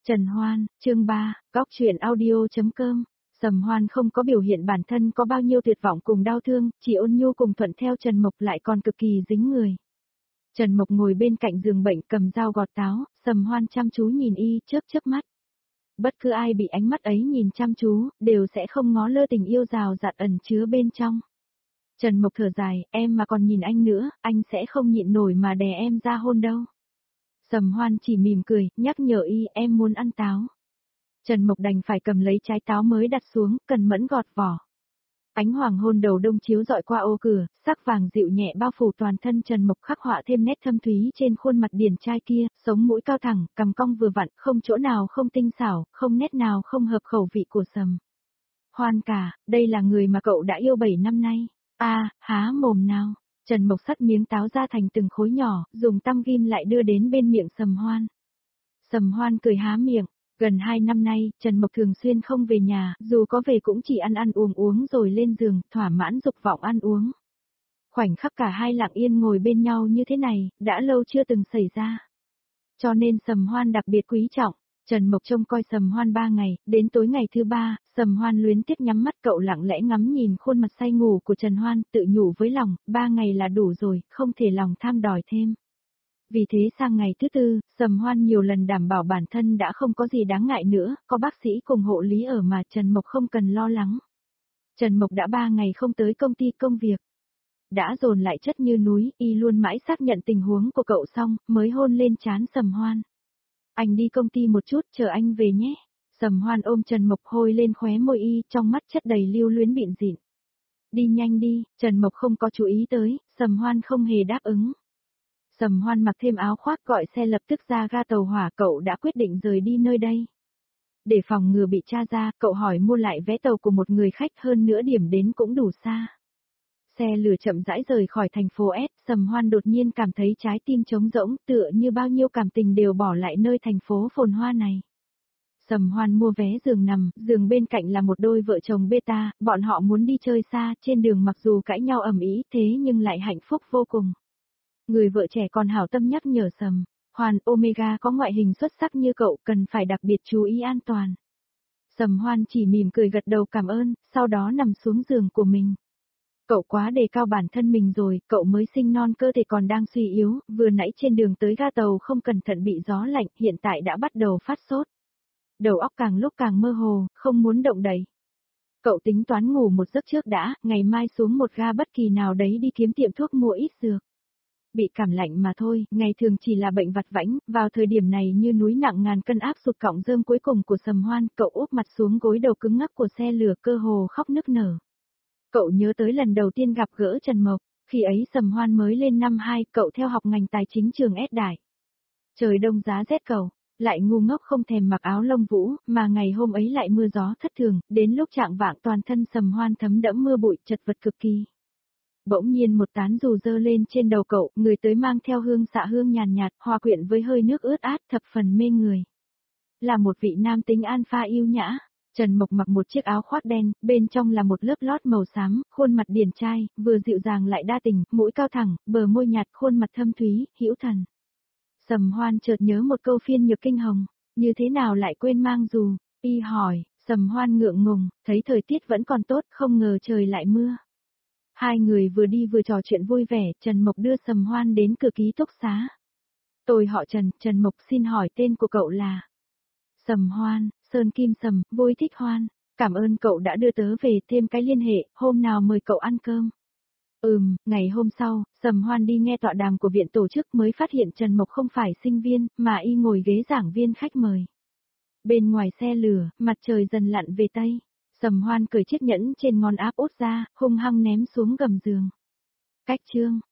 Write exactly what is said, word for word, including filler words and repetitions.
Trần Hoan, chương ba, góc truyện audio.com. Sầm Hoan không có biểu hiện bản thân có bao nhiêu tuyệt vọng cùng đau thương, chỉ ôn nhu cùng thuận theo Trần Mộc lại còn cực kỳ dính người. Trần Mộc ngồi bên cạnh giường bệnh cầm dao gọt táo, Sầm Hoan chăm chú nhìn y, chớp chớp mắt. Bất cứ ai bị ánh mắt ấy nhìn chăm chú, đều sẽ không ngó lơ tình yêu rào rạt ẩn chứa bên trong. Trần Mộc thở dài, em mà còn nhìn anh nữa, anh sẽ không nhịn nổi mà đè em ra hôn đâu. Sầm Hoan chỉ mỉm cười, nhắc nhở y, em muốn ăn táo. Trần Mộc đành phải cầm lấy trái táo mới đặt xuống, cần mẫn gọt vỏ. Ánh hoàng hôn đầu đông chiếu dọi qua ô cửa, sắc vàng dịu nhẹ bao phủ toàn thân Trần Mộc, khắc họa thêm nét thâm thúy trên khuôn mặt điển trai kia, sống mũi cao thẳng, cằm cong vừa vặn, không chỗ nào không tinh xảo, không nét nào không hợp khẩu vị của Sầm Hoan cả, đây là người mà cậu đã yêu bảy năm nay. A, à, há mồm nào. Trần Mộc sắt miếng táo ra thành từng khối nhỏ, dùng tăm ghim lại đưa đến bên miệng Sầm Hoan. Sầm Hoan cười há miệng, gần hai năm nay, Trần Mộc thường xuyên không về nhà, dù có về cũng chỉ ăn ăn uống uống rồi lên giường, thỏa mãn dục vọng ăn uống. Khoảnh khắc cả hai lặng yên ngồi bên nhau như thế này, đã lâu chưa từng xảy ra. Cho nên Sầm Hoan đặc biệt quý trọng. Trần Mộc trông coi Sầm Hoan ba ngày, đến tối ngày thứ ba, Sầm Hoan luyến tiếc nhắm mắt, cậu lặng lẽ ngắm nhìn khuôn mặt say ngủ của Trần Hoan, tự nhủ với lòng, ba ngày là đủ rồi, không thể lòng tham đòi thêm. Vì thế sang ngày thứ tư, Sầm Hoan nhiều lần đảm bảo bản thân đã không có gì đáng ngại nữa, có bác sĩ cùng hộ lý ở mà Trần Mộc không cần lo lắng. Trần Mộc đã ba ngày không tới công ty công việc. Đã dồn lại chất như núi, y luôn mãi xác nhận tình huống của cậu xong, mới hôn lên trán Sầm Hoan. Anh đi công ty một chút, chờ anh về nhé. Sầm Hoan ôm Trần Mộc hôi lên khóe môi y, trong mắt chất đầy lưu luyến bịn dịn. Đi nhanh đi, Trần Mộc không có chú ý tới, Sầm Hoan không hề đáp ứng. Sầm Hoan mặc thêm áo khoác gọi xe lập tức ra ga tàu hỏa, cậu đã quyết định rời đi nơi đây. Để phòng ngừa bị tra ra, cậu hỏi mua lại vé tàu của một người khách, hơn nữa điểm đến cũng đủ xa. Xe lửa chậm rãi rời khỏi thành phố S, Sầm Hoan đột nhiên cảm thấy trái tim trống rỗng, tựa như bao nhiêu cảm tình đều bỏ lại nơi thành phố phồn hoa này. Sầm Hoan mua vé giường nằm, giường bên cạnh là một đôi vợ chồng beta, bọn họ muốn đi chơi xa, trên đường mặc dù cãi nhau ầm ĩ thế nhưng lại hạnh phúc vô cùng. Người vợ trẻ còn hảo tâm nhắc nhở Sầm Hoan, Omega có ngoại hình xuất sắc như cậu, cần phải đặc biệt chú ý an toàn. Sầm Hoan chỉ mỉm cười gật đầu cảm ơn, sau đó nằm xuống giường của mình. Cậu quá đề cao bản thân mình rồi, cậu mới sinh non cơ thể còn đang suy yếu, vừa nãy trên đường tới ga tàu không cẩn thận bị gió lạnh, hiện tại đã bắt đầu phát sốt. Đầu óc càng lúc càng mơ hồ, không muốn động đậy. Cậu tính toán ngủ một giấc trước đã, ngày mai xuống một ga bất kỳ nào đấy đi kiếm tiệm thuốc mua ít dược. Bị cảm lạnh mà thôi, ngày thường chỉ là bệnh vặt vãnh, vào thời điểm này như núi nặng ngàn cân áp sụt cọng rơm cuối cùng của Sầm Hoan, cậu úp mặt xuống gối đầu cứng ngắc của xe lửa, cơ hồ khóc nức nở. Cậu nhớ tới lần đầu tiên gặp gỡ Trần Mộc, khi ấy Sầm Hoan mới lên năm hai, cậu theo học ngành tài chính trường S Đại. Trời đông giá rét cậu, lại ngu ngốc không thèm mặc áo lông vũ, mà ngày hôm ấy lại mưa gió thất thường, đến lúc trạng vạng toàn thân Sầm Hoan thấm đẫm mưa bụi, chật vật cực kỳ. Bỗng nhiên một tán dù dơ lên trên đầu cậu, người tới mang theo hương xạ hương nhàn nhạt, hòa quyện với hơi nước ướt át, thập phần mê người. Là một vị nam tính alpha yêu nhã. Trần Mộc mặc một chiếc áo khoác đen, bên trong là một lớp lót màu xám, khuôn mặt điển trai, vừa dịu dàng lại đa tình, mũi cao thẳng, bờ môi nhạt, khuôn mặt thâm thúy, hữu thần. Sầm Hoan chợt nhớ một câu phiên nhược kinh hồng, như thế nào lại quên mang dù, y hỏi, Sầm Hoan ngượng ngùng, thấy thời tiết vẫn còn tốt, không ngờ trời lại mưa. Hai người vừa đi vừa trò chuyện vui vẻ, Trần Mộc đưa Sầm Hoan đến cửa ký túc xá. Tôi họ Trần, Trần Mộc xin hỏi tên của cậu là? Sầm Hoan, Sơn Kim Sầm, vui thích Hoan, cảm ơn cậu đã đưa tớ về, thêm cái liên hệ, hôm nào mời cậu ăn cơm. Ừm, ngày hôm sau, Sầm Hoan đi nghe tọa đàm của viện tổ chức mới phát hiện Trần Mộc không phải sinh viên, mà y ngồi ghế giảng viên khách mời. Bên ngoài xe lửa, mặt trời dần lặn về Tây. Sầm Hoan cởi chiếc nhẫn trên ngón áp út ra, hung hăng ném xuống gầm giường. Cách chương,